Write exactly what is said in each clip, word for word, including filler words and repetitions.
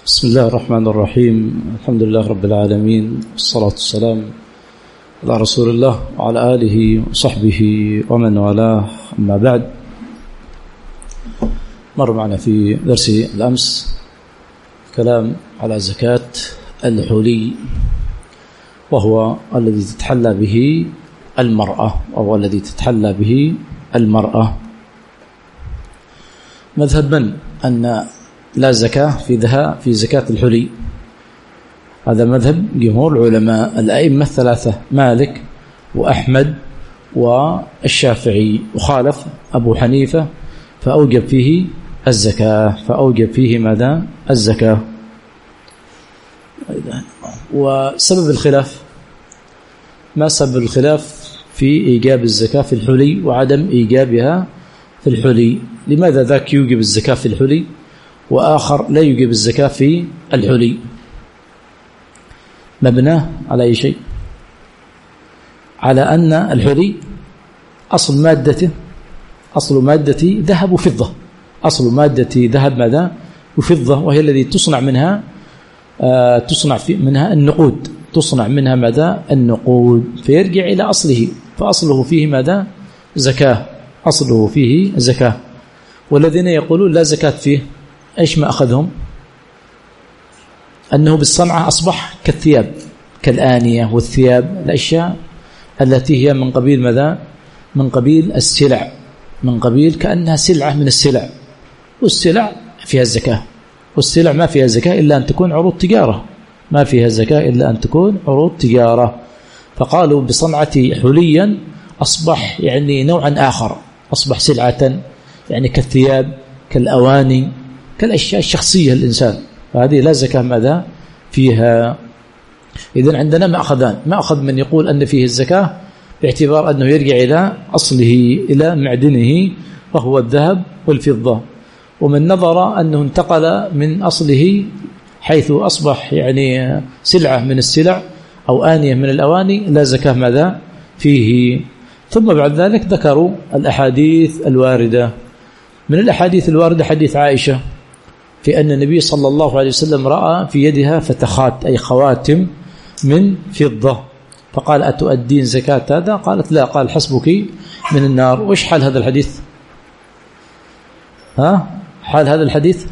بسم الله الرحمن الرحيم. الحمد لله رب العالمين، والصلاة والسلام على رسول الله وعلى آله وصحبه ومن والاه. أما بعد، مر معنا في درس الأمس كلام على زكاة الحلي، وهو الذي تتحلى به المرأة أو الذي تتحلى به المرأة. مذهب من أن لا زكاة في ذها في زكاة الحلي؟ هذا مذهب جمهور العلماء الأئمة الثلاثة، مالك وأحمد والشافعي، وخالف أبو حنيفة فأوجب فيه الزكاة فأوجب فيه ماذا؟ الزكاة. وسبب الخلاف، ما سبب الخلاف في إيجاب الزكاة في الحلي وعدم إيجابها في الحلي؟ لماذا ذاك يوجب الزكاة في الحلي وآخر لا يوجب الزكاة في الحلي؟ مبناه على أي شيء؟ على أن الحلي أصل مادته أصل مادة ذهب وفضة، أصل مادة ذهب ماذا؟ وفضة، وهي التي تصنع منها آه تصنع في منها النقود، تصنع منها ماذا؟ النقود، فيرجع إلى أصله، فأصله فيه ماذا؟ زكاة، أصله فيه زكاة. والذين يقولون لا زكاة فيه، إيش ما أخذهم؟ أنه بالصنعة أصبح كالثياب، كالآنية والثياب، الأشياء التي هي من قبيل ماذا؟ من قبيل السلع، من قبيل كأنها سلعة من السلع، والسلع فيها الزكاة، والسلع ما فيها زكاة إلا أن تكون عروض تجارة، ما فيها زكاة إلا أن تكون عروض تجارة. فقالوا بصنعة حليا أصبح يعني نوعا آخر، أصبح سلعة يعني كالثياب، كالأواني، كالأشياء الشخصية الإنسان، فهذه لا زكاة ماذا؟ فيها. إذن عندنا مأخذان، مأخذ من يقول أن فيه الزكاة باعتبار أنه يرجع إلى أصله، إلى معدنه، وهو الذهب والفضة، ومن نظر أنه انتقل من أصله حيث أصبح يعني سلعة من السلع أو آنية من الأواني، لا زكاة ماذا؟ فيه. ثم بعد ذلك ذكروا الأحاديث الواردة. من الأحاديث الواردة حديث عائشة في أن النبي صلى الله عليه وسلم رأى في يدها فتخات، أي خواتم من فضة، فقال أتؤدين زكاة هذا؟ قالت لا. قال حسبك من النار. وش حال هذا الحديث؟ ها؟ حال هذا الحديث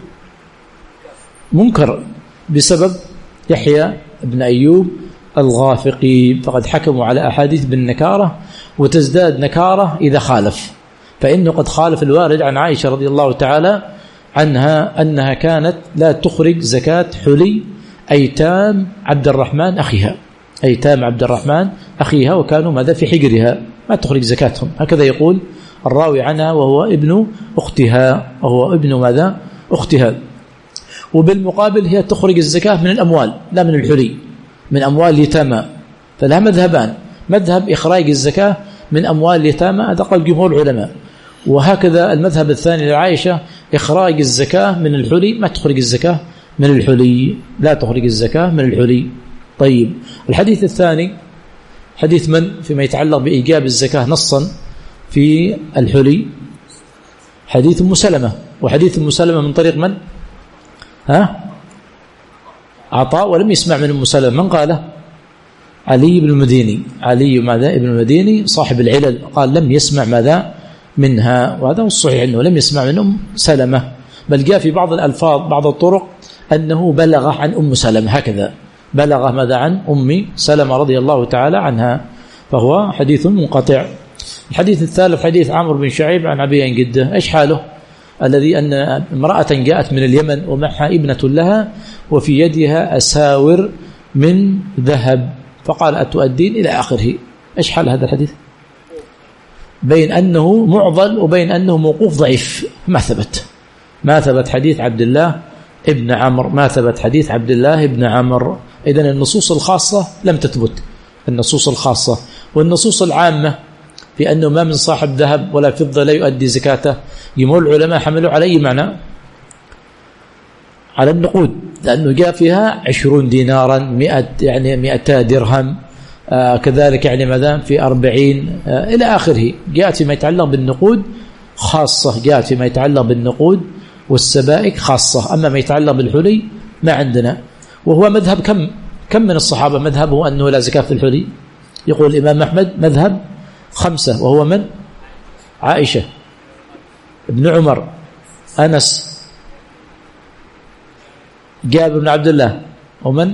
منكر بسبب يحيى بن أيوب الغافقي، فقد حكموا على أحاديث بالنكارة، وتزداد نكارة إذا خالف، فإنه قد خالف الوارد عن عائشة رضي الله تعالى عنها أنها كانت لا تخرج زكاة حلي أيتام عبد الرحمن أخيها، أيتام عبد الرحمن أخيها، وكانوا ماذا؟ في حجرها، ما تخرج زكاتهم، هكذا يقول الراوي عنها، وهو ابن أختها، وهو ابن ماذا؟ أختها. وبالمقابل هي تخرج الزكاة من الأموال لا من الحلي، من أموال اليتامى، فلها مذهبان، مذهب إخراج الزكاة من أموال اليتامى، هذا قال جمهور العلماء، وهكذا المذهب الثاني لعائشة إخراج الزكاة من الحلي، ما تخرج الزكاة من الحلي، لا تخرج الزكاة من الحلي. طيب، الحديث الثاني حديث من فيما يتعلق بإيجاب الزكاة نصا في الحلي؟ حديث أم سلمة. وحديث أم سلمة من طريق من؟ ها؟ عطاء، ولم يسمع من أم سلمة. من قاله؟ علي بن المديني، علي ماذا؟ ابن المديني صاحب العلل، قال لم يسمع ماذا؟ منها، وهذا هو الصحيح أنه لم يسمع من أم سلمة، بل جاء في بعض الألفاظ بعض الطرق أنه بلغ عن أم سلمة، هكذا بلغ ماذا؟ عن أم سلمة رضي الله تعالى عنها، فهو حديث منقطع. الحديث الثالث حديث عمرو بن شعيب عن أبي جده. إيش حاله؟ الذي أن امرأة جاءت من اليمن ومعها ابنة لها وفي يدها أساور من ذهب، فقال أتؤدين إلى آخره. إيش حال هذا الحديث؟ بين أنه معضل وبين أنه موقوف ضعيف، ما ثبت ما ثبت حديث عبد الله ابن عمرو، ما ثبت حديث عبد الله ابن عمرو. إذن النصوص الخاصة لم تثبت، النصوص الخاصة، والنصوص العامة في أنه ما من صاحب ذهب ولا فضة لا يؤدي زكاته، جمهور العلماء حملوا على أي معنى؟ على النقود، لأنه جاء فيها عشرون دينارا، مئة يعني مئتا درهم، آه كذلك يعني ماذا؟ في أربعين آه إلى آخره، جاءت فيما يتعلق بالنقود خاصة، جاءت فيما يتعلق بالنقود والسبائك خاصة. أما ما يتعلق بالحلي ما عندنا. وهو مذهب كم كم من الصحابة مذهبه أنه لا زكاة في الحلي؟ يقول الإمام أحمد مذهب خمسة، وهو من؟ عائشة، ابن عمر، أنس، جابر بن عبد الله، ومن؟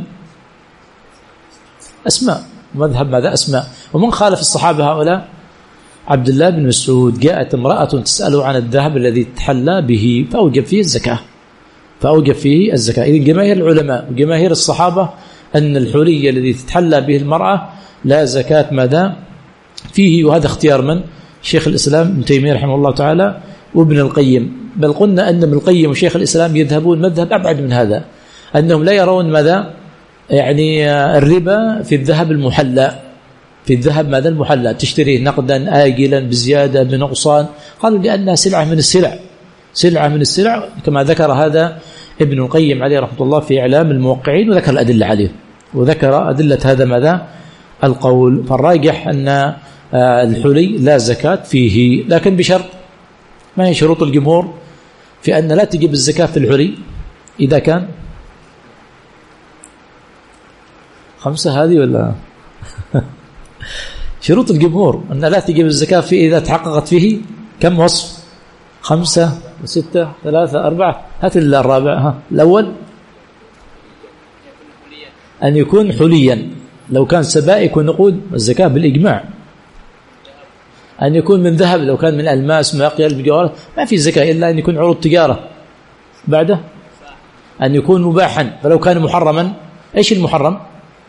أسماء. مذهب ماذا؟ أسماء. ومن خالف الصحابة هؤلاء؟ عبد الله بن مسعود. جاءت امرأة تسأله عن الذهب الذي تحلى به فأوجب فيه الزكاة فأوجب فيه الزكاة. إذن جماهير العلماء وجماهير الصحابة أن الحلي الذي تتحلى به المرأة لا زكاة ماذا فيه. وهذا اختيار من؟ شيخ الإسلام ابن تيمية رحمه الله تعالى وابن القيم. بل قلنا أن ابن القيم وشيخ الإسلام يذهبون مذهب أبعد من هذا، أنهم لا يرون ماذا يعني الربا في الذهب المحلى، في الذهب ماذا المحلى، تشتريه نقدا آجلا بزيادة بنقصان. قالوا لأنها سلعة من السلع، سلعة من السلع، كما ذكر هذا ابن القيم عليه رحمة الله في إعلام الموقعين، وذكر الأدلة عليه، وذكر أدلة هذا ماذا القول. فالراجح أن الحلي لا زكاة فيه، لكن بشرط. ما هي شروط الجمهور في أن لا تجب الزكاة في الحلي؟ إذا كان خمسة هذه ولا شروط الجمهور أن لا تجب الزكاة فيه إذا تحققت فيه كم وصف؟ خمسة وستة ثلاثة أربعة. هات الرابع. ها الأول أن يكون حليا، لو كان سبائك ونقود الزكاة بالإجماع. أن يكون من ذهب، لو كان من ألماس ماقيال بجوهرات ما في زكاة إلا أن يكون عروض تجارة. بعده أن يكون مباحا، فلو كان محرما. إيش المحرم؟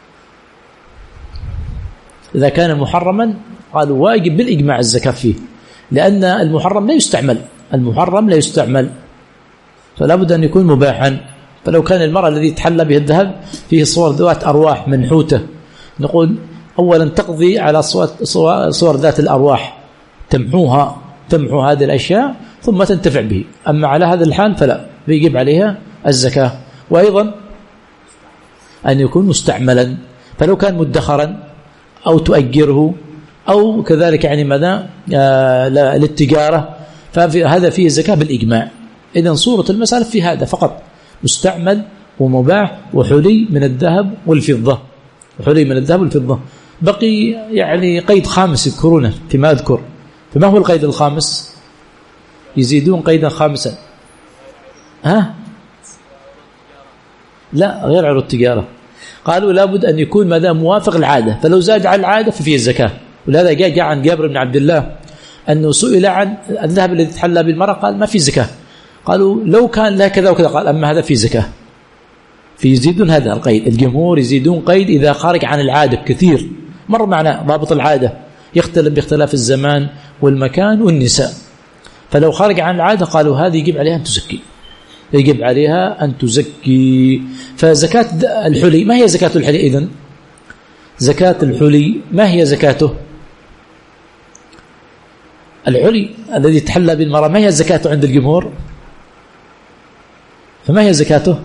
إذا كان محرما قالوا واجب بالإجماع الزكاة فيه، لأن المحرم لا يستعمل، المحرم لا يستعمل، فلا بد أن يكون مباحا. فلو كان المرأة الذي تحلى به الذهب فيه صور ذات أرواح منحوتة، نقول أولا تقضي على صور, صور ذات الأرواح، تمحوها، تمحو هذه الأشياء ثم تنتفع به. أما على هذا الحال فلا، يجب عليها الزكاة. وأيضا أن يكون مستعملا، فلو كان مدخرا أو تؤجره أو كذلك يعني ماذا آه للتجارة، فهذا فيه زكاة بالإجماع. إذن صورة المسألة في هذا فقط، مستعمل ومباح وحلي من الذهب والفضة، وحلي من الذهب والفضة. بقي يعني قيد خامس يذكرونه فيما أذكر. فما هو القيد الخامس؟ يزيدون قيدا خامسا. ها لا، غير عروض التجارة. قالوا لابد أن يكون ماذا موافق العادة، فلو زاد على العادة ففيه الزكاة. ولهذا جاء جاء عن جابر بن عبد الله أنه سئل عن الذهب الذي تحلى بالمرأة قال ما في زكاة. قالوا لو كان لا كذا وكذا، قال أما هذا في زكاة. في يزيدون هذا القيد، الجمهور يزيدون قيد إذا خارج عن العادة كثير. مر معنا ضابط العادة يختلف باختلاف الزمان والمكان والنساء، فلو خارج عن العادة قالوا هذه يجب عليها أن تزكي، يجب عليها أن تزكي. فزكاة الحلي، ما هي زكاة الحلي إذن؟ زكاة الحلي ما هي زكاته؟ الحلي الذي تحلى بالمرأة ما هي زكاته عند الجمهور؟ فما هي زكاته؟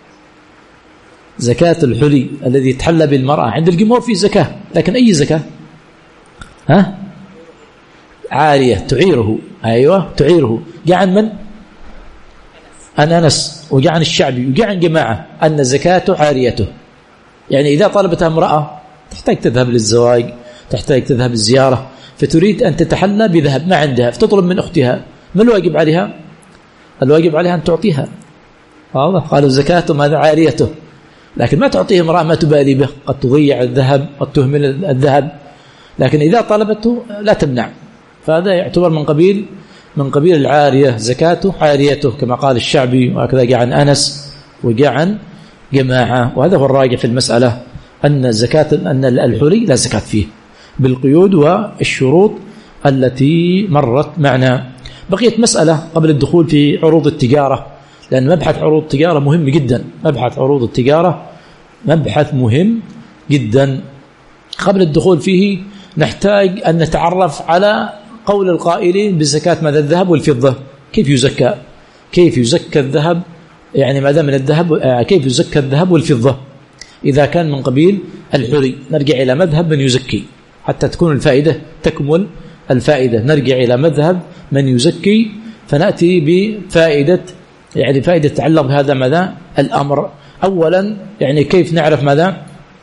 زكاة الحلي الذي تحلى بالمرأة عند الجمهور في زكاة، لكن أي زكاة؟ ها؟ عارية تعيره. أيوة تعيره. جاء عن من؟ عن أنس، وجاء عن الشعبي، وجاء عن جماعة أن زكاته عاريته. يعني إذا طلبتها امرأة تحتاج تذهب للزواج، تحتاج تذهب للزيارة، فتريد أن تتحلى بذهب ما عندها، فتطلب من أختها، ما الواجب عليها؟ الواجب عليها أن تعطيها. واضح؟ قالوا زكاته ماذا؟ عاريته. لكن ما تعطيه امرأة ما تبالي به، قد تضيع الذهب، قد تهمل الذهب، لكن إذا طلبته لا تمنع. فهذا يعتبر من قبيل من قبيل العارية، زكاته عاريته كما قال الشعبي، وهكذا جاء عن أنس وجاء عن جماعة. وهذا هو الراجح في المسألة، أن زكاة أن الحلي لا زكاة فيه بالقيود والشروط التي مرت معنا. بقيت مسألة قبل الدخول في عروض التجارة، لأن مبحث عروض التجارة مهم جدا. مبحث عروض التجارة مبحث مهم جدا. قبل الدخول فيه نحتاج أن نتعرف على قول القائلين بزكاة ماذا؟ الذهب والفضة. كيف يزكى؟ كيف يزكى الذهب؟ يعني ماذا من الذهب؟ كيف يزكى الذهب والفضة إذا كان من قبيل الحلي؟ نرجع إلى مذهب من يزكي حتى تكون الفائدة تكمل الفائدة. نرجع إلى مذهب من يزكي فنأتي بفائدة، يعني فائدة تتعلق بهذا ماذا؟ الأمر أولا يعني كيف نعرف ماذا؟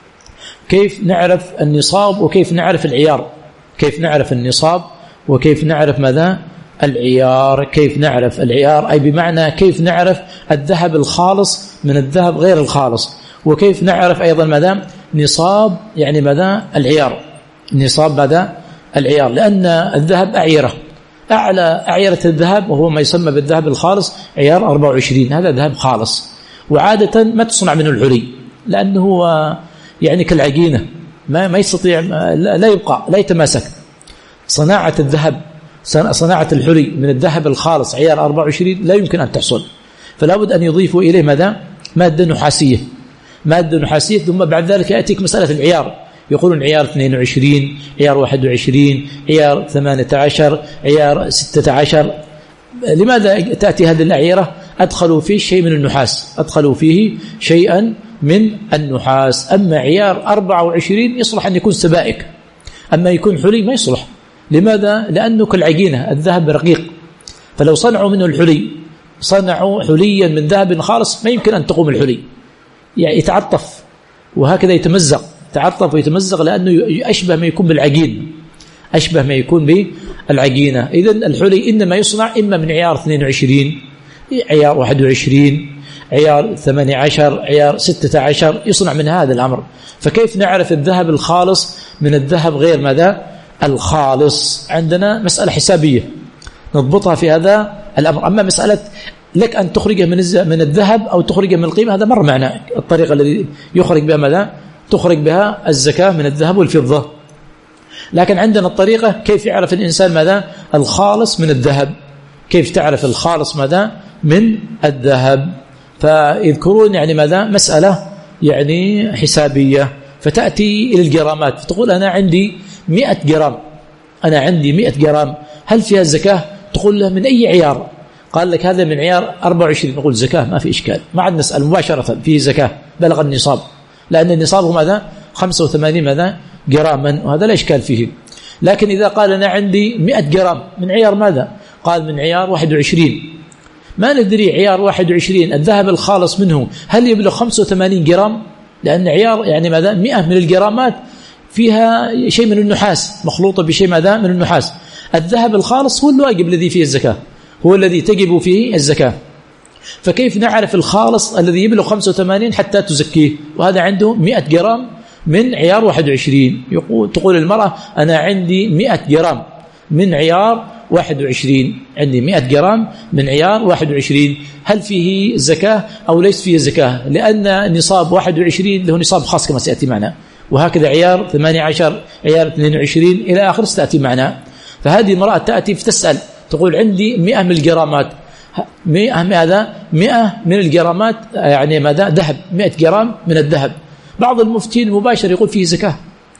كيف نعرف النصاب وكيف نعرف العيار؟ كيف نعرف النصاب وكيف نعرف ماذا؟ العيار. كيف نعرف العيار أي بمعنى كيف نعرف الذهب الخالص من الذهب غير الخالص، وكيف نعرف أيضا ماذا؟ نصاب يعني ماذا؟ العيار. نصاب ماذا؟ العيار، لأن الذهب أعيرة، أعلى أعيرة الذهب وهو ما يسمى بالذهب الخالص عيار أربعة وعشرين، هذا ذهب خالص، وعادة ما تصنع منه الحلي لأنه هو يعني كالعجينة ما ما يستطيع لا يبقى لا يتماسك. صناعة الذهب صناعة الحلي من الذهب الخالص عيار أربعة وعشرين لا يمكن أن تحصل، فلا بد أن يضيفوا إليه ماذا؟ مادة نحاسية، مادة نحاسية. ثم بعد ذلك يأتيك مسألة العيار، يقولون عيار اثنين وعشرين، عيار واحد وعشرين، عيار ثمانية عشر، عيار ستة عشر. لماذا تأتي هذه الأعيرة؟ أدخلوا فيه شيء من النحاس، أدخلوا فيه شيئا من النحاس. أما عيار أربعة وعشرين يصلح أن يكون سبائك، أما يكون حلي ما يصلح. لماذا؟ لأنه كالعجينة، الذهب رقيق، فلو صنعوا منه الحلي صنعوا حليا من ذهب خالص ما يمكن أن تقوم الحلي، يعني يتعطف وهكذا يتمزق، يتعطف ويتمزق لأنه أشبه ما يكون بالعجين، أشبه ما يكون بالعجينة. إذن الحلي إنما يصنع إما من عيار اثنين وعشرين، عيار واحد وعشرين، عيار ثمانية عشر، عيار ستة عشر، يصنع من هذا الأمر. فكيف نعرف الذهب الخالص من الذهب غير ماذا؟ الخالص؟ عندنا مسألة حسابية نضبطها في هذا الأمر. أما مسألة لك أن تخرجه من من الذهب أو تخرجه من القيمة هذا مر معنا، الطريقة التي يخرج بها ماذا؟ تخرج بها الزكاة من الذهب والفضة. لكن عندنا الطريقة كيف يعرف الإنسان ماذا؟ الخالص من الذهب. كيف تعرف الخالص ماذا؟ من الذهب. فيذكرون يعني ماذا؟ مسألة يعني حسابية، فتأتي إلى الجرامات فتقول أنا عندي مئة جرام، أنا عندي مئة جرام، هل فيها الزكاة؟ تقول له من أي عيار؟ قال لك هذا من عيار أربعة وعشرين، نقول زكاة ما في إشكال، ما عاد نسأل مباشرة فيه زكاة، بلغ النصاب، لأن النصاب هو ماذا؟ خمسة وثمانين ماذا؟ جراما، وهذا لا إشكال فيه. لكن إذا قال أنا عندي مئة جرام من عيار ماذا؟ قال من عيار واحد وعشرين، ما ندري عيار واحد وعشرين الذهب الخالص منه هل يبلغ خمسة وثمانين جرام؟ لأن عيار يعني ماذا؟ مئة من الجرامات فيها شيء من النحاس، مخلوطة بشيء ماذا؟ من النحاس. الذهب الخالص هو الواجب الذي فيه الزكاة، هو الذي تجب فيه الزكاة. فكيف نعرف الخالص الذي يبلغ خمسة وثمانين حتى تزكيه؟ وهذا عنده مئة جرام من عيار واحد وعشرين. يقول تقول المرأة أنا عندي مئة جرام من عيار واحد وعشرين، عندي مئة جرام من عيار واحد وعشرين، هل فيه زكاة أو ليس فيه زكاة؟ لأن نصاب واحد وعشرين له نصاب خاص كما سيأتي معنا، وهكذا عيار ثمانية عشر، عيار اثنين وعشرين إلى آخر ستأتي معنا. فهذه المرأة تأتي فتسأل تقول عندي مئة من الجرامات، مئة ماذا؟ مئة من الجرامات يعني ماذا؟ ذهب، مئة جرام من الذهب. بعض المفتين مباشر يقول فيه زكاة،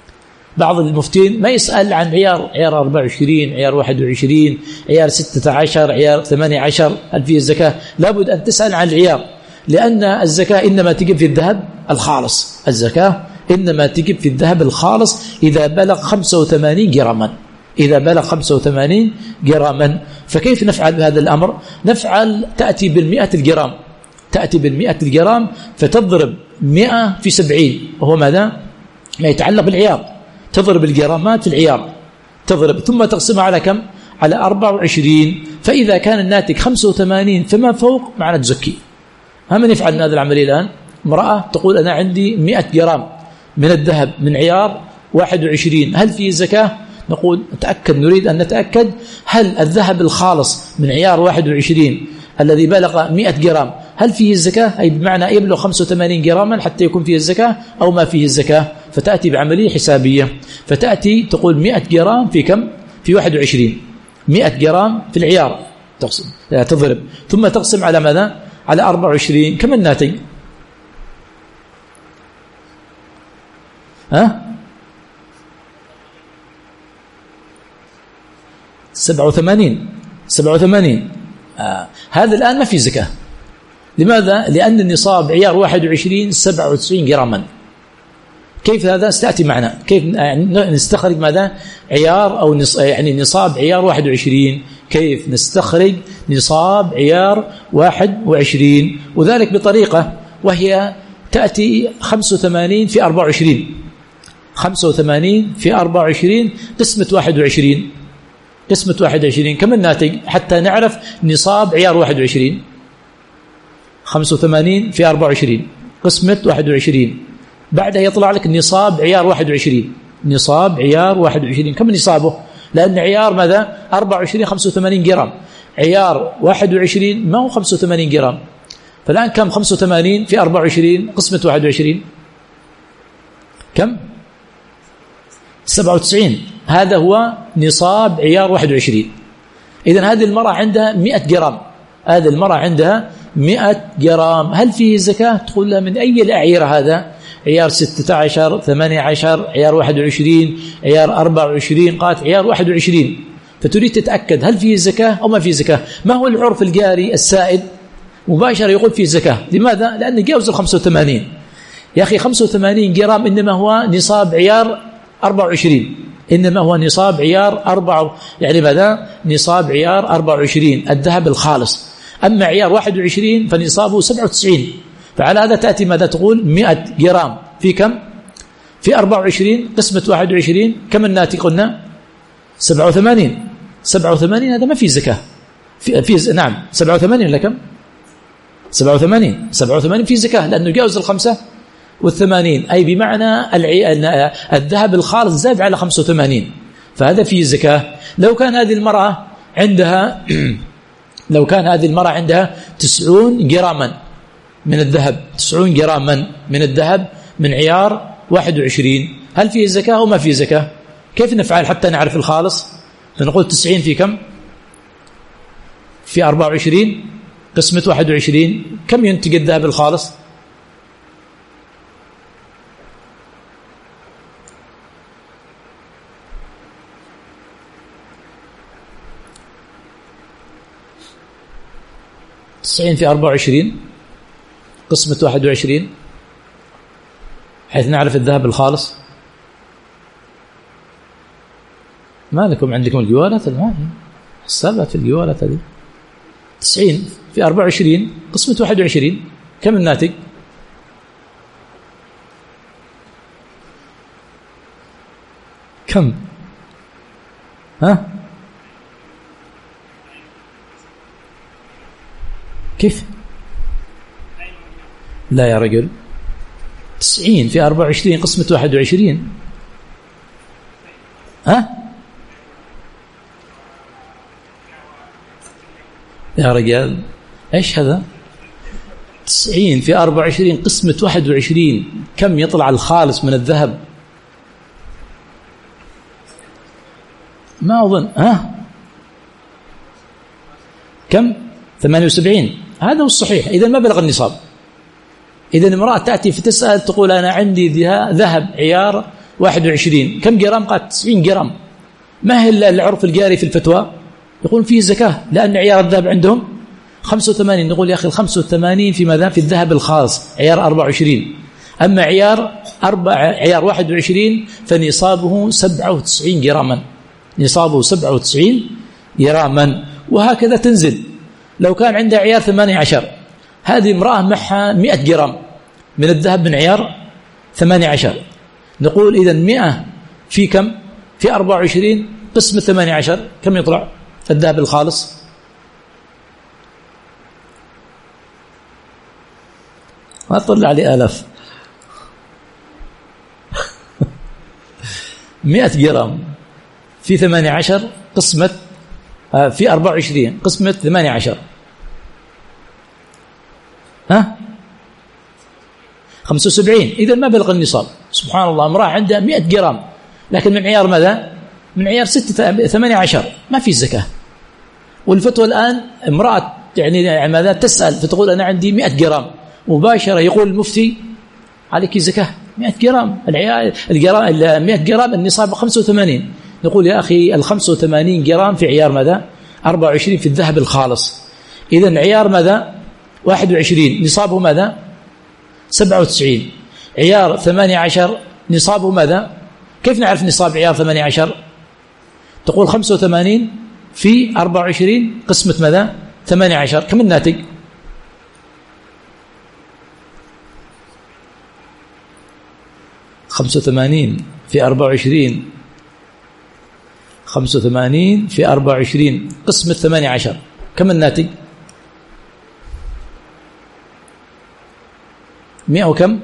بعض المفتين ما يسأل عن عيار عيار أربعة وعشرين، عيار واحد وعشرين، عيار ستة عشر، عيار ثمانية عشر هل فيه الزكاة؟ لابد أن تسأل عن العيار، لأن الزكاة إنما تجب في الذهب الخالص، الزكاة إنما تجب في الذهب الخالص إذا بلغ خمسة وثمانين جراما، إذا بلغ خمسة وثمانين جراما. فكيف نفعل بهذا الأمر؟ نفعل تأتي بالمئة الجرام، تأتي بالمئة الجرام فتضرب مئة في سبعين، وهو ماذا؟ ما يتعلق بالعيار، تضرب الجرامات في العيار، تضرب ثم تقسمها على كم؟ على أربعة وعشرين. فإذا كان الناتج خمسة وثمانين فما فوق معنا تزكي. ها من يفعل هذا العملية الآن؟ امرأة تقول أنا عندي مئة جرام من الذهب من عيار واحد وعشرين، هل فيه زكاة؟ نقول نتأكد، نريد أن نتأكد هل الذهب الخالص من عيار واحد وعشرين الذي بلغ مئة جرام هل فيه الزكاة؟ أي بمعنى يبلغ خمسة وثمانين جراما حتى يكون فيه الزكاة أو ما فيه الزكاة. فتأتي بعملية حسابية، فتأتي تقول مئة جرام في كم؟ في واحد وعشرين، مئة جرام في العيار تقسم تضرب ثم تقسم على ماذا؟ على أربعة وعشرين، كم الناتج؟ ها؟ سبعة وثمانين، سبعة وثمانين. آه. هذا الآن ما في زكاة. لماذا؟ لأن النصاب عيار واحد وعشرين سبعة وتسعين جراما. كيف هذا؟ ستأتي معنا كيف يعني نستخرج ماذا؟ عيار أو نص يعني نصاب عيار واحد وعشرين، كيف نستخرج نصاب عيار واحد وعشرين؟ وذلك بطريقة وهي تأتي خمسة وثمانين في أربعة وعشرين، خمسة وثمانين في أربعة وعشرين قسمة واحد وعشرين، قسمة واحد وعشرين كم الناتج حتى نعرف نصاب عيار واحد وعشرين؟ خمسة وثمانين في أربعة وعشرين قسمة واحد وعشرين، بعدها يطلع لك نصاب عيار واحد وعشرين، نصاب عيار واحد وعشرين كم نصابه؟ لأن عيار ماذا؟ أربعة وعشرين خمسة وثمانين جرام، عيار واحد وعشرين ما هو خمسة وثمانين جرام. فالآن كم خمسة وثمانين في أربعة وعشرين قسمة واحد وعشرين؟ كم؟ سبعة وتسعين. هذا هو نصاب عيار واحد وعشرين. إذن هذه المرأة عندها مئة جرام، هذه المرأة عندها مئة جرام، هل فيه زكاة؟ تقول لها من أي الأعيرة هذا؟ عيار ستة عشر، ثمانية عشر، عيار واحد وعشرين، عيار أربعة وعشرين، قالت عيار واحد وعشرين. فتريد تتأكد هل فيه زكاة أو ما فيه زكاة. ما هو العرف الجاري السائد؟ مباشرة يقول فيه زكاة. لماذا؟ لأن جاوز الخمسة وثمانين. يا أخي خمسة وثمانين جرام إنما هو نصاب عيار أربعة وعشرين، إنما هو نصاب عيار أربعة، يعني ماذا؟ نصاب عيار أربعة وعشرين الذهب الخالص. أما عيار واحد وعشرين فنصابه سبعة وتسعين. فعلى هذا تأتي ماذا تقول؟ مئة جرام في كم؟ في أربعة وعشرين قسمة واحد وعشرين كم الناتج قلنا؟ سبعة وثمانين. سبعة وثمانين هذا ما في زكاة. في, في نعم سبعة وثمانين ولا كم؟ سبعة وثمانين. سبعة وثمانين في زكاة لأنه جاوز الخمسة والثمانين، أي بمعنى الذهب الخالص زاد على خمسة وثمانين، فهذا فيه زكاة. لو كان هذه المرأة عندها لو كان هذه المرأة عندها تسعون جراما من الذهب، تسعون جراما من الذهب من عيار واحد وعشرين، هل فيه زكاة أو ما فيه زكاة؟ كيف نفعل حتى نعرف الخالص؟ فنقول تسعين في كم؟ في أربعة وعشرين قسمة واحد وعشرين كم ينتج الذهب الخالص؟ تسعين في أربعة وعشرين قسمة واحد وعشرين حيث نعرف الذهب الخالص. ما لكم عندكم الجوالات؟ ما هي حسابات في الجوالات هذه. تسعين في أربعة وعشرين قسمة واحد وعشرين كم الناتج؟ كم؟ ها؟ كيف؟ لا يا رجل، تسعين في أربعة وعشرين قسمة واحد وعشرين. ها؟ يا رجال ايش هذا؟ تسعين في أربعة وعشرين قسمة واحد وعشرين كم يطلع الخالص من الذهب؟ ما أظن. ها؟ كم؟ ثمانية وسبعين. هذا هو الصحيح. إذا ما بلغ النصاب. إذا امرأة تأتي في تسأل تقول أنا عندي ذهب عيار واحد وعشرين كم جرام؟ قالت تسعين جرام. ما هي العرف الجاري في الفتوى؟ يقول فيه زكاة لأن عيار الذهب عندهم خمسة وثمانين. نقول يا أخي الخمسة وثمانين في ماذا؟ في الذهب الخاص عيار أربعة وعشرين. أما عيار أربع عيار واحد وعشرين فنصابه سبعة وتسعين جراما، نصابه سبعة وتسعين جراما. وهكذا تنزل. لو كان عندها عيار ثمانية عشر، هذه امرأة معها مئة جرام من الذهب من عيار ثمانية عشر، نقول إذا مئة في كم؟ في أربعة وعشرين قسم ثمانية عشر كم يطلع الذهب الخالص؟ ما طلع لي آلاف. مئة جرام في ثمانية عشر قسمة في أربعة وعشرين قسمة ثمانية عشر، ها؟ خمسة وسبعين. إذا ما بلغ النصاب. سبحان الله، امرأة عندها مئة جرام لكن من عيار ماذا؟ من عيار ستة ثمانية عشر، ما في زكاة. والفتوى الآن امرأة يعني ماذا تسأل فتقول أنا عندي مئة جرام، مباشرة يقول المفتي عليك زكاة مئة جرام. العيار الجرام مئة جرام النصاب خمسة وثمانين. نقول يا أخي الخمسة وثمانين جرام في عيار ماذا؟ أربعة وعشرين في الذهب الخالص. إذن عيار ماذا؟ واحد وعشرين نصابه ماذا؟ سبعة وتسعين. عيار ثمانية عشر نصابه ماذا؟ كيف نعرف نصاب عيار ثمانية عشر؟ تقول خمسة وثمانين في أربعة وعشرين قسمة ماذا؟ ثمانية عشر كم الناتج؟ خمسة وثمانين في أربعة وعشرين، خمسة وثمانين في أربعة وعشرين قسمة ثمانية عشر، كم الناتج؟ مئة وكم؟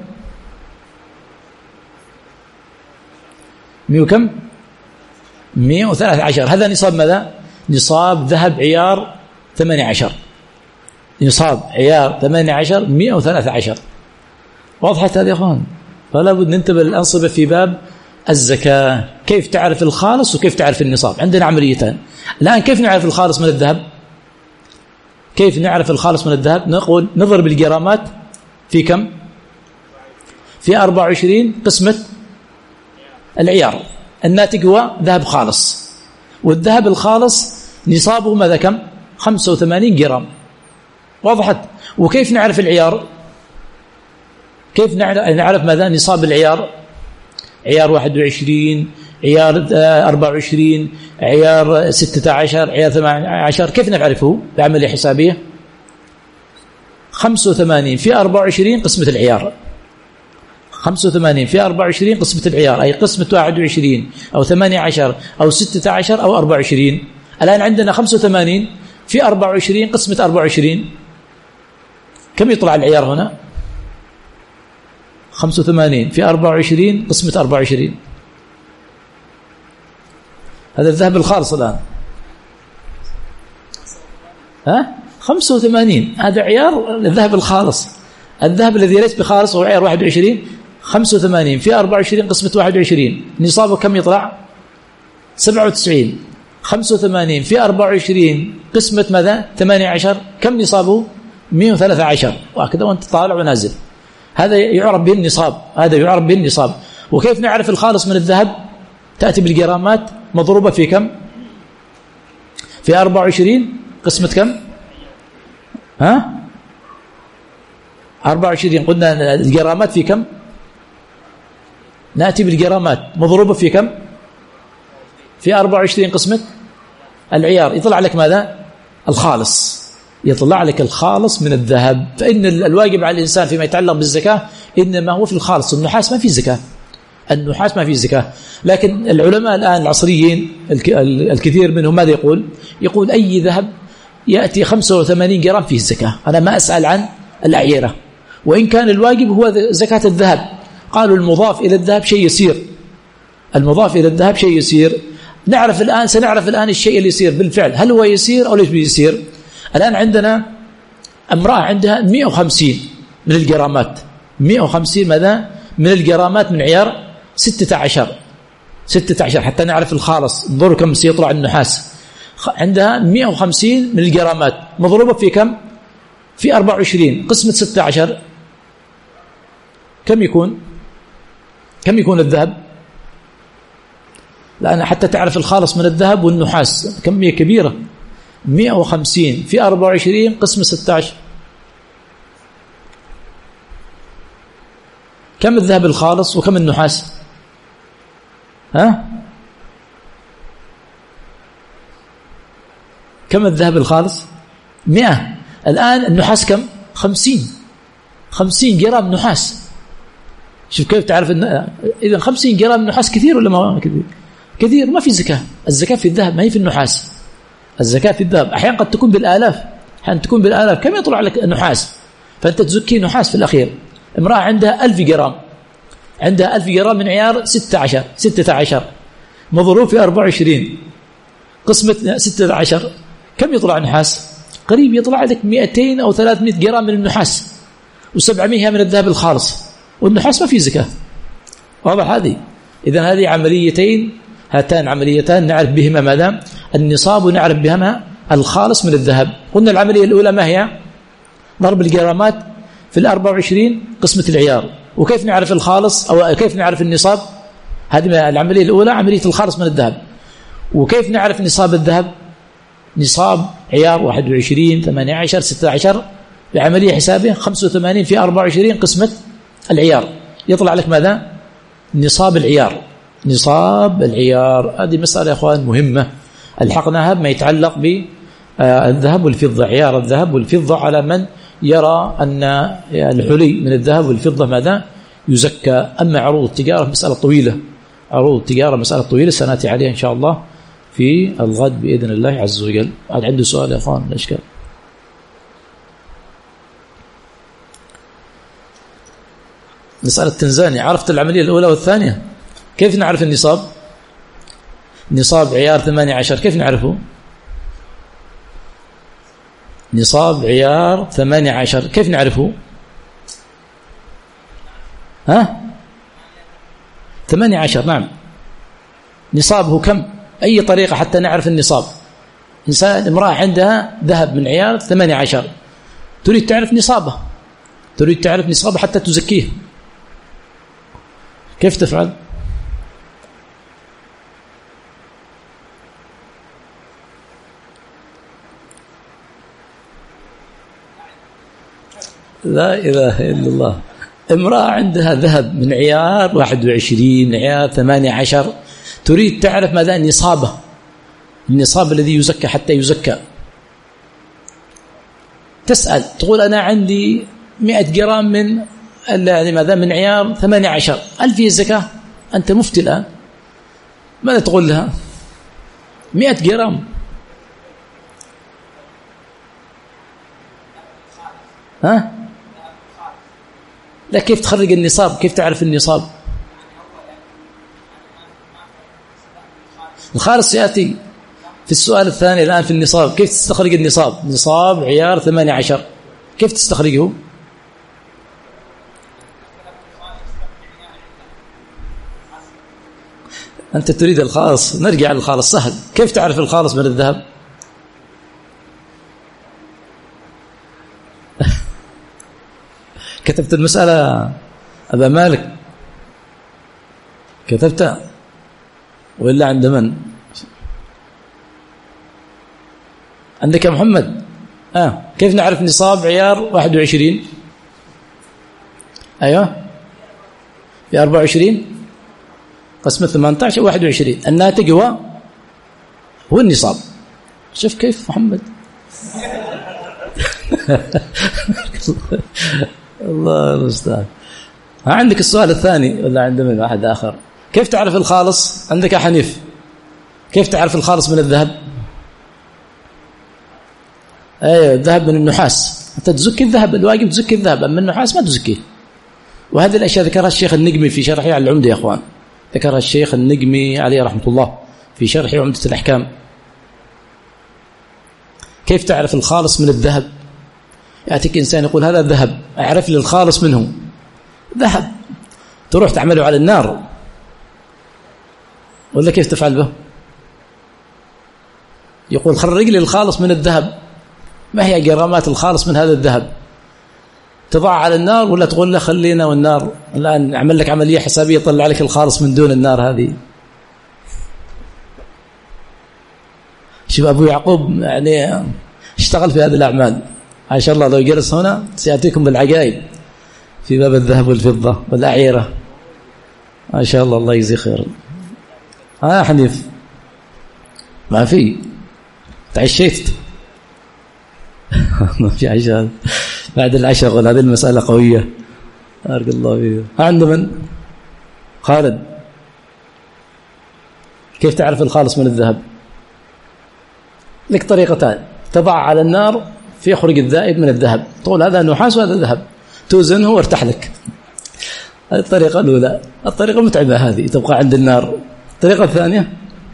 مئة وكم؟ مئة وثلاثة عشر. هذا نصاب ماذا؟ نصاب ذهب عيار ثمانية عشر، نصاب عيار ثمانية عشر مئة وثلاثة عشر. واضحة هذه يا أخوان؟ فلا بد ننتبه للأنصبة في باب الزكاة. كيف تعرف الخالص وكيف تعرف النصاب؟ عندنا عمليتان الآن. كيف نعرف الخالص من الذهب؟ كيف نعرف الخالص من الذهب؟ نقول نضرب الجرامات في كم؟ في أربعة وعشرين قسمة العيار، الناتج هو ذهب خالص، والذهب الخالص نصابه ماذا كم؟ خمسة وثمانين جرام. وضحت؟ وكيف نعرف العيار؟ كيف نعرف ماذا نصاب العيار؟ عيار واحد وعشرين، عيار أربعة وعشرين، عيار ستة عشر، عيار ثمانية عشر. كيف نعرفه بعملية حسابية؟ خمسة وثمانين في أربعة وعشرين قسمة العيار، خمسة وثمانين في أربعة وعشرين قسمة العيار، أي قسمة واحد وعشرين أو ثمانية عشر أو ستة عشر أو أربعة وعشرين. الآن عندنا خمسة وثمانين في أربعة وعشرين قسمة أربعة وعشرين، كم يطلع العيار هنا؟ خمسة وثمانين في أربعة وعشرين قسمة أربعة وعشرين. هذا الذهب الخالص الآن، ها؟ خمسة وثمانين هذا عيار الذهب الخالص. الذهب الذي ليس بخالص هو عيار واحد وعشرين. خمسة وثمانين في أربعة وعشرين قسمة واحد وعشرين، نصابه كم يطلع؟ سبعة وتسعين. خمسة وثمانين في أربعة وعشرين قسمة ماذا؟ ثمانية عشر، كم نصابه؟ مئة وثلاثة عشر. وهكذا وانت طالع ونازل. هذا يعرف به النصاب، هذا يعرف به النصاب. وكيف نعرف الخالص من الذهب؟ تأتي بالجرامات مضروبة في كم؟ في أربعة وعشرين قسمة كم؟ ها؟ أربعة وعشرين قلنا الجرامات في كم؟ نأتي بالجرامات مضروبة في كم؟ في أربعة وعشرين قسمة العيار، يطلع لك ماذا؟ الخالص، يطلع لك الخالص من الذهب. فإن الواجب على الإنسان فيما يتعلق بالزكاة إنما هو في الخالص. النحاس ما في زكاة، النحاس ما في زكاة. لكن العلماء الآن العصريين الكثير منهم ماذا يقول؟ يقول أي ذهب يأتي خمسة وثمانين جرام فيه الزكاة، أنا ما أسأل عن الأعيرة، وإن كان الواجب هو زكاة الذهب. قالوا المضاف إلى الذهب شيء يسير، المضاف إلى الذهب شيء يسير. نعرف الآن سنعرف الآن الشيء اللي يسير بالفعل هل هو يسير أو ليس بيسير. الآن عندنا امرأة عندها مئة وخمسين من الجرامات، مئة وخمسين ماذا؟ من الجرامات من عيار ستة عشر، ستة عشر حتى نعرف الخالص، انظروا كم سيطلع النحاس. عندها مئة وخمسين من الجرامات مضروبة في كم؟ في أربعة وعشرين قسمة ستة عشر، كم يكون؟ كم يكون الذهب؟ لأن حتى تعرف الخالص من الذهب والنحاس كمية كبيرة. مئة وخمسين في أربعة وعشرين قسمة ستة عشر، كم الذهب الخالص وكم النحاس؟ ها؟ كم الذهب الخالص؟ مئة. الآن النحاس كم؟ خمسين، خمسين جرام نحاس. شوف كيف تعرف إن إذا خمسين جرام نحاس كثير ولا ما كثير؟ كثير. ما في زكاة، الزكاة في الذهب ما هي في النحاس. الزكاة في الذهب أحيانا قد تكون بالآلاف، أحيانا تكون بالآلاف. كم يطلع لك النحاس؟ فأنت تزكي نحاس في الأخير. امرأة عندها ألف جرام، عندها ألف جرام من عيار ستة عشر، ستة عشر مضروب في أربعة وعشرين قسمة ستة عشر، كم يطلع نحاس؟ قريب يطلع لك مئتين أو ثلاثمئة جرام من النحاس، وسبعمئة من الذهب الخالص، والنحاس ما في زكاة. واضح هذه؟ إذن هذه عمليتين، هاتان عمليتان نعرف بهما ماذا؟ النصاب، ونعرف بهما الخالص من الذهب. قلنا العملية الأولى ما هي؟ ضرب الجرامات في الأربع وعشرين قسمة العيار. وكيف نعرف الخالص أو كيف نعرف النصاب؟ هذه العملية الأولى عملية الخالص من الذهب. وكيف نعرف نصاب الذهب؟ نصاب عيار واحد وعشرين، ثمانية عشر، ستة عشر، بعملية حسابية خمسة وثمانين في أربعة وعشرين قسمة العيار، يطلع لك ماذا؟ نصاب العيار، نصاب العيار. هذه مسألة يا أخوان مهمة الحقناها بما يتعلق بالذهب والفضة، عيار الذهب والفضة، على من يرى أن الحلي من الذهب والفضة ماذا؟ يزكى. أما عروض التجارة مسألة طويلة، عروض التجارة مسألة طويلة سنأتي عليها إن شاء الله في الغد بإذن الله عز وجل. هذا عنده سؤال يا أخوان؟ الأشكال مسألة تنزانيا، عرفت العملية الأولى والثانية؟ كيف نعرف النصاب؟ نصاب عيار ثمانية عشر كيف نعرفه؟ نصاب عيار ثمانية عشر كيف نعرفه؟ ها؟ ثمانية عشر نعم. نصابه كم؟ أي طريقة حتى نعرف النصاب؟ إنسان امرأة عندها ذهب من عيار ثمانية عشر، تريد تعرف نصابه، تريد تعرف نصابه حتى تزكيه، كيف تفعل؟ لا إله إلا الله. امرأة عندها ذهب من عيار واحد وعشرين، من عيار ثمانية عشر، تريد تعرف ماذا نصابه، النصاب الذي يزكى حتى يزكى. تسأل تقول أنا عندي مئة جرام من يعني ماذا من عيار ثمانية عشر، هل فيه الزكاة؟ أنت مفتي الآن، ماذا تقول لها؟ مئة جرام. ها؟ لا، كيف تخرج النصاب؟ كيف تعرف النصاب؟ الخالص يأتي في السؤال الثاني الآن في النصاب. كيف تستخرج النصاب؟ نصاب عيار ثمانية عشر كيف تستخرجه؟ أنت تريد الخالص، نرجع للخالص سهل. كيف تعرف الخالص من الذهب؟ كتبت المسألة أبا مالك؟ كتبت وإلا عند من؟ عندك يا محمد؟ آه. كيف نعرف نصاب عيار واحد وعشرين؟ أيوة في أربعة وعشرين قسمة ثمانية عشر واحد وعشرين، الناتج هو هو النصاب. شوف كيف محمد. الله المستعان. عندك السؤال الثاني ولا عند من واحد آخر؟ كيف تعرف الخالص؟ عندك يا حنيف، كيف تعرف الخالص من الذهب؟ ايوه الذهب من النحاس، انت تزكي الذهب، الواجب تزكي الذهب، اما النحاس ما تزكيه. وهذه الاشياء ذكرها الشيخ النجمي في شرحه على العمدة يا اخوان، ذكرها الشيخ النجمي عليه رحمة الله في شرحه عمدة الأحكام. كيف تعرف الخالص من الذهب؟ يأتيك إنسان يقول هذا ذهب، أعرف لي الخالص منه. ذهب تروح تعمله على النار ولا كيف تفعل به؟ يقول خرج لي الخالص من الذهب، ما هي جرامات الخالص من هذا الذهب؟ تضع على النار ولا تقول له خلينا والنار الآن نعمل لك عملية حسابية طلع لك الخالص من دون النار؟ هذه شوف أبو يعقوب يعني اشتغل في هذه الأعمال ما شاء الله. لو جلس هنا سيأتيكم بالعجائب في باب الذهب والفضة والأعيرة ما شاء الله، الله يجزيه خير. ها حنيف ما في تعشيت ما في عشاء بعد العشاء. قل هذه المسألة قوية بارك الله فيه. عنده من خالد؟ كيف تعرف الخالص من الذهب؟ لك طريقتان، تضع على النار في يخرج الذائب من الذهب، تقول هذا نحاس وهذا ذهب، توزنه وارتاح لك. هذه الطريقة الأولى. الطريقة متعبة هذه، تبقى عند النار. الطريقة الثانية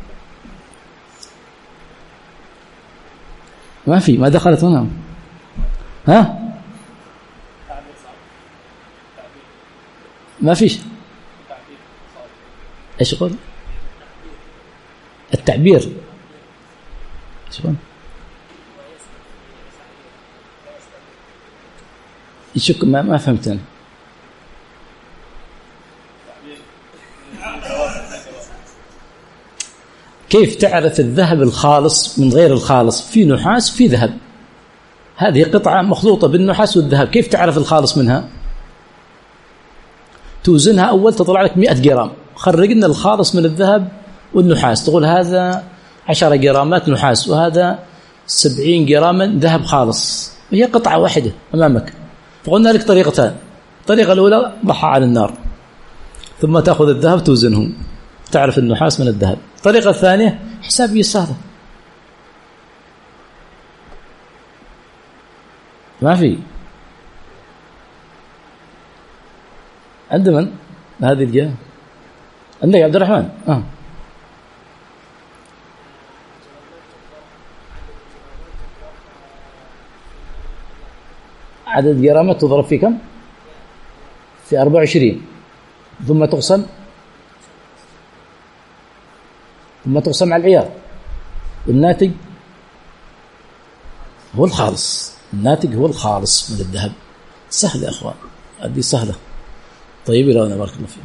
ما في، ما دخلت هنا. ها ما فيش. ايش يقول؟ التعبير شلون؟ يشك ما ما فهمت أنا. كيف تعرف الذهب الخالص من غير الخالص؟ في نحاس في ذهب، هذه قطعة مخلوطة بالنحاس والذهب، كيف تعرف الخالص منها؟ توزنها أول تطلع لك مئة جرام، خرجنا الخالص من الذهب والنحاس، تقول هذا عشرة جرامات نحاس وهذا سبعين جراما ذهب خالص، هي قطعة واحدة أمامك. فقلنا لك طريقتان، الطريقة الأولى ضحى على النار، ثم تأخذ الذهب توزنهم تعرف النحاس من الذهب. الطريقة الثانية حسابية سهلة، ما في. عند من هذه الجهة؟ عندك عبد الرحمن. آه. عدد جرامات تضرب في كم؟ في أربعة وعشرين، ثم تقسم ثم تقسم على العيار، والناتج هو الخالص. الناتج هو الخالص من الذهب. سهل يا أخوان، هذه سهلة. طيب، إلى هنا بارك الله فيك.